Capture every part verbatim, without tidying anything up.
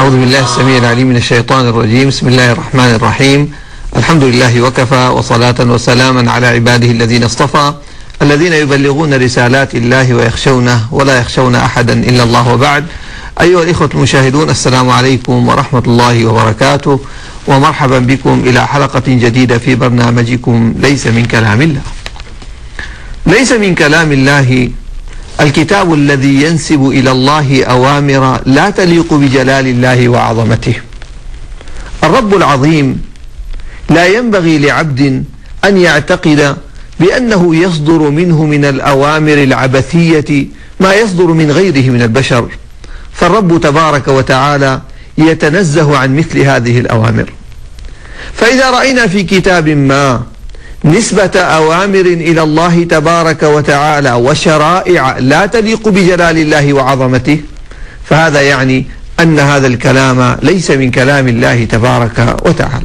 أعوذ بالله السميع العليم من الشيطان الرجيم. بسم الله الرحمن الرحيم. الحمد لله وكفى، وصلاة وسلاما على عباده الذين اصطفى، الذين يبلغون رسالات الله ويخشونه ولا يخشون أحدا إلا الله، وبعد. أيها الإخوة المشاهدون، السلام عليكم ورحمة الله وبركاته، ومرحبا بكم إلى حلقة جديدة في برنامجكم ليس من كلام الله. ليس من كلام الله الكتاب الذي ينسب إلى الله أوامر لا تليق بجلال الله وعظمته. الرب العظيم لا ينبغي لعبد أن يعتقد بأنه يصدر منه من الأوامر العبثية ما يصدر من غيره من البشر، فالرب تبارك وتعالى يتنزه عن مثل هذه الأوامر. فإذا رأينا في كتاب ما نسبة أوامر إلى الله تبارك وتعالى وشرائع لا تليق بجلال الله وعظمته، فهذا يعني أن هذا الكلام ليس من كلام الله تبارك وتعالى.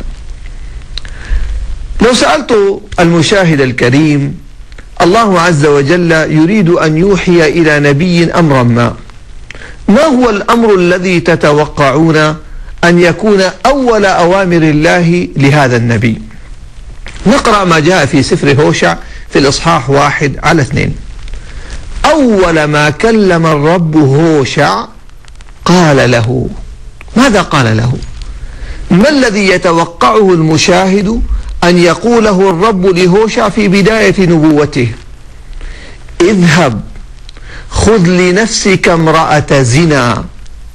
لو سألت المشاهد الكريم، الله عز وجل يريد أن يوحي إلى نبي أمرا ما، ما هو الأمر الذي تتوقعون أن يكون أول أوامر الله لهذا النبي؟ نقرأ ما جاء في سفر هوشع في الإصحاح واحد على اثنين. أول ما كلم الرب هوشع قال له. ماذا قال له؟ ما الذي يتوقعه المشاهد أن يقوله الرب لهوشع في بداية نبوته؟ اذهب خذ لنفسك امرأة زنا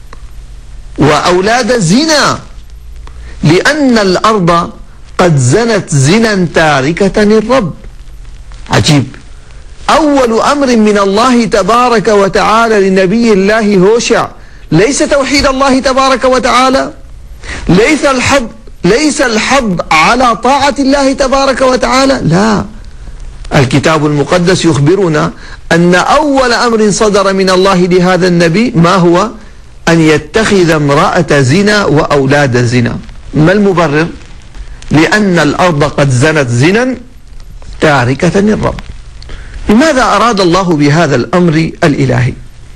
وأولاد زنا، لأن الأرض قد زنت زنا تاركة للرب. عجيب. أول أمر من الله تبارك وتعالى لنبي الله هوشع ليس توحيد الله تبارك وتعالى، ليس الحظ ليس الحظ على طاعة الله تبارك وتعالى، لا. الكتاب المقدس يخبرنا أن أول أمر صدر من الله لهذا النبي ما هو؟ أن يتخذ امرأة زنا وأولاد زنا. ما المبرر؟ لأن الأرض قد زنت زنا تاركة للرب. لماذا أراد الله بهذا الأمر الإلهي؟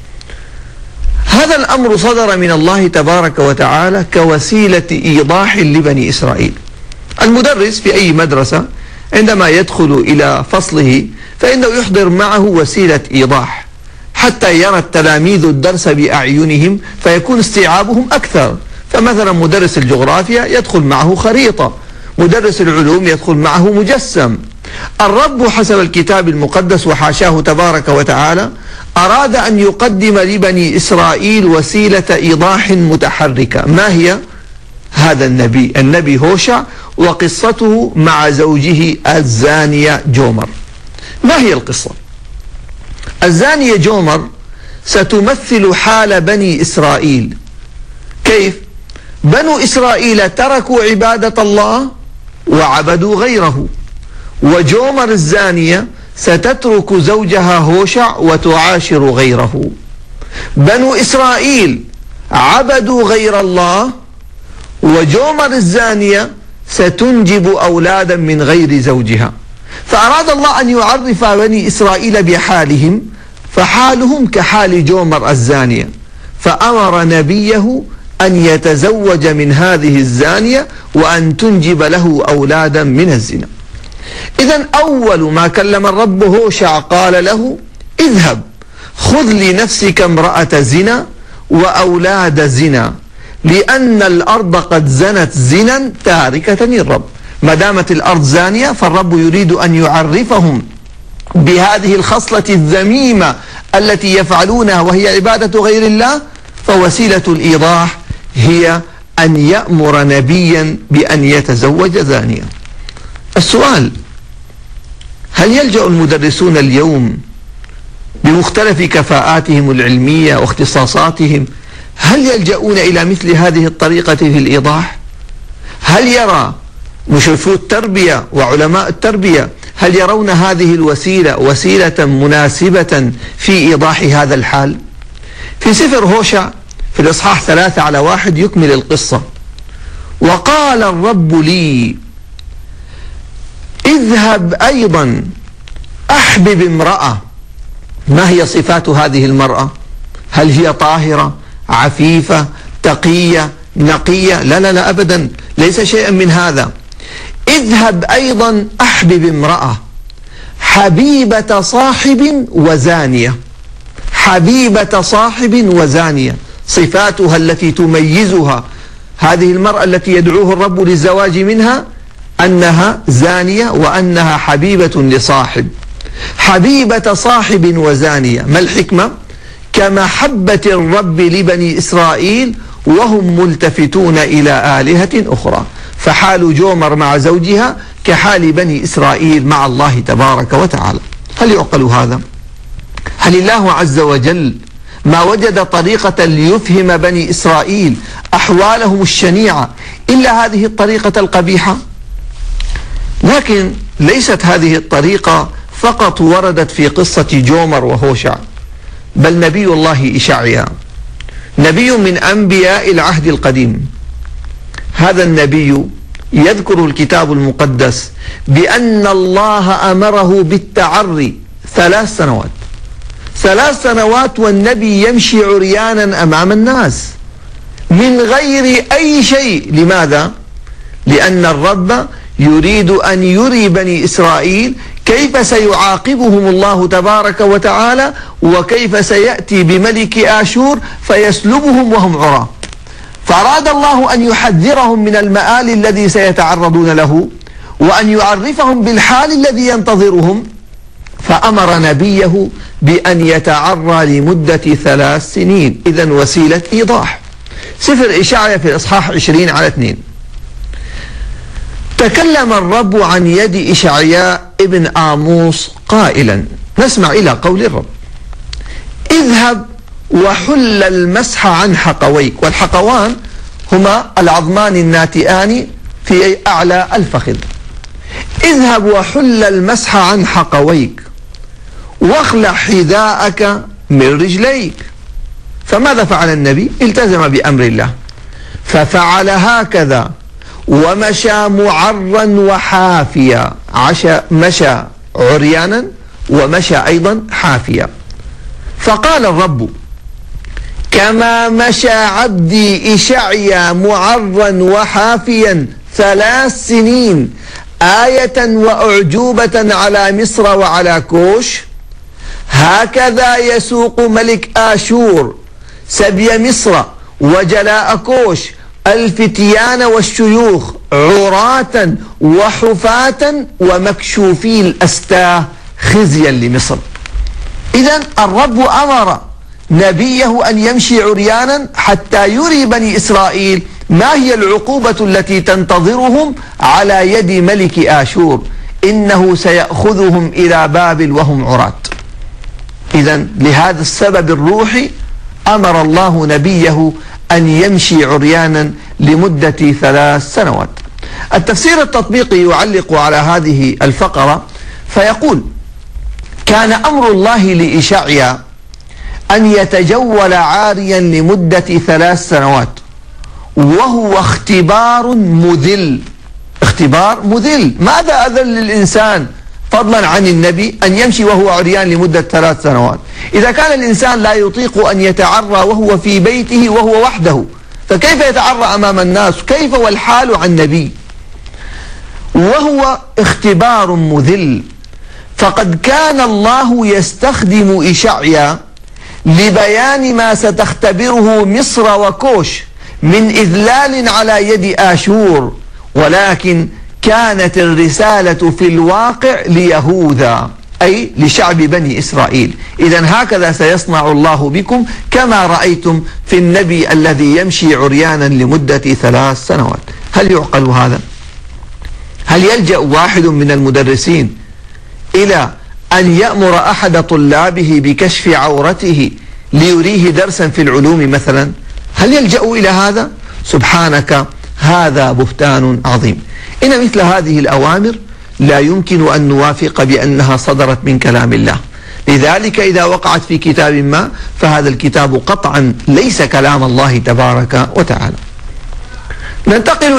هذا الأمر صدر من الله تبارك وتعالى كوسيلة إيضاح لبني إسرائيل. المدرس في أي مدرسة عندما يدخل إلى فصله فإنه يحضر معه وسيلة إيضاح حتى يرى التلاميذ الدرس بأعينهم فيكون استيعابهم أكثر. فمثلا مدرس الجغرافيا يدخل معه خريطة، مدرس العلوم يدخل معه مجسم. الرب حسب الكتاب المقدس وحاشاه تبارك وتعالى أراد أن يقدم لبني إسرائيل وسيلة إيضاح متحركة. ما هي؟ هذا النبي النبي هوشع وقصته مع زوجه الزانية جومر. ما هي القصة؟ الزانية جومر ستمثل حال بني إسرائيل. كيف؟ بنو إسرائيل تركوا عبادة الله وعبدوا غيره، وجومر الزانية ستترك زوجها هوشع وتعاشر غيره. بنو إسرائيل عبدوا غير الله، وجومر الزانية ستنجب أولادا من غير زوجها. فأراد الله أن يعرف بني إسرائيل بحالهم، فحالهم كحال جومر الزانية، فأمر نبيه أن يتزوج من هذه الزانية وأن تنجب له أولادا من الزنا. إذن أول ما كلم الرب هوشع قال له اذهب خذ لنفسك امرأة زنا وأولاد زنا، لأن الأرض قد زنت زنا تاركة للرب. ما دامت الأرض زانية فالرب يريد أن يعرفهم بهذه الخصلة الذميمة التي يفعلونها وهي عبادة غير الله، فوسيلة الإيضاح هي أن يأمر نبيا بأن يتزوج زانيا. السؤال: هل يلجأ المدرسون اليوم بمختلف كفاءاتهم العلمية واختصاصاتهم، هل يلجؤون إلى مثل هذه الطريقة في الإيضاح؟ هل يرى مشرفو التربية وعلماء التربية هل يرون هذه الوسيلة وسيلة مناسبة في إيضاح هذا الحال؟ في سفر هوشع في الإصحاح ثلاثة على واحد يكمل القصة. وقال الرب لي اذهب أيضا أحبب امرأة. ما هي صفات هذه المرأة؟ هل هي طاهرة، عفيفة، تقية، نقية؟ لا لا لا أبدا، ليس شيئا من هذا. اذهب أيضا أحبب امرأة حبيبة صاحب وزانية، حبيبة صاحب وزانية، صفاتها التي تميزها هذه المرأة التي يدعوه الرب للزواج منها أنها زانية وأنها حبيبة لصاحب. حبيبة صاحب وزانية، ما الحكمة؟ كمحبة الرب لبني إسرائيل وهم ملتفتون إلى آلهة أخرى، فحال جومر مع زوجها كحال بني إسرائيل مع الله تبارك وتعالى. هل يعقل هذا؟ هل الله عز وجل ما وجد طريقة ليفهم بني إسرائيل أحوالهم الشنيعة إلا هذه الطريقة القبيحة؟ لكن ليست هذه الطريقة فقط وردت في قصة جومر وهوشع، بل نبي الله إشعيا نبي من أنبياء العهد القديم. هذا النبي يذكر الكتاب المقدس بأن الله أمره بالتعري ثلاث سنوات ثلاث سنوات والنبي يمشي عريانا أمام الناس من غير أي شيء. لماذا؟ لأن الرب يريد أن يري بني إسرائيل كيف سيعاقبهم الله تبارك وتعالى، وكيف سيأتي بملك آشور فيسلبهم وهم عراة. فأراد الله أن يحذرهم من المآل الذي سيتعرضون له، وأن يعرفهم بالحال الذي ينتظرهم، فأمر نبيه بأن يتعرى لمدة ثلاث سنين. إذن وسيلة إيضاح. سفر إشعيا في الإصحاح عشرين على اثنين. تكلم الرب عن يد إشعياء ابن آموس قائلا، نسمع إلى قول الرب: اذهب وحل المسح عن حقويك. والحقوان هما العظمان الناتئان في أعلى الفخذ. اذهب وحل المسح عن حقويك واخلع حذاءك من رجليك. فماذا فعل النبي؟ التزم بأمر الله ففعل هكذا، ومشى معرا وحافيا. عشى مشى عريانا ومشى أيضا حافيا. فقال الرب: كما مشى عبدي إشعيا معرا وحافيا ثلاث سنين آية وأعجوبة على مصر وعلى كوش، هكذا يسوق ملك آشور سبي مصر وجلاء كوش الفتيان والشيوخ عراة وحفاة ومكشوفي الأستاه خزيا لمصر. إذن الرب أمر نبيه أن يمشي عريانا حتى يري بني إسرائيل ما هي العقوبة التي تنتظرهم على يد ملك آشور، إنه سيأخذهم إلى بابل وهم عراة. إذن لهذا السبب الروحي أمر الله نبيه أن يمشي عريانا لمدة ثلاث سنوات. التفسير التطبيقي يعلق على هذه الفقرة فيقول: كان أمر الله لإشعيا أن يتجول عاريا لمدة ثلاث سنوات، وهو اختبار مذل. اختبار مذل. ماذا أذل الإنسان فضلا عن النبي أن يمشي وهو عريان لمدة ثلاث سنوات؟ إذا كان الإنسان لا يطيق أن يتعرى وهو في بيته وهو وحده، فكيف يتعرى أمام الناس؟ كيف والحال عن نبي؟ وهو اختبار مذل. فقد كان الله يستخدم إشعيا لبيان ما ستختبره مصر وكوش من إذلال على يد آشور، ولكن كانت الرسالة في الواقع ليهوذا، أي لشعب بني إسرائيل. إذن هكذا سيصنع الله بكم كما رأيتم في النبي الذي يمشي عريانا لمدة ثلاث سنوات. هل يعقل هذا؟ هل يلجأ واحد من المدرسين إلى أن يأمر أحد طلابه بكشف عورته ليريه درسا في العلوم مثلا؟ هل يلجأ إلى هذا؟ سبحانك، هذا بهتان عظيم. إن مثل هذه الأوامر لا يمكن أن نوافق بأنها صدرت من كلام الله. لذلك إذا وقعت في كتاب ما فهذا الكتاب قطعا ليس كلام الله تبارك وتعالى. ننتقل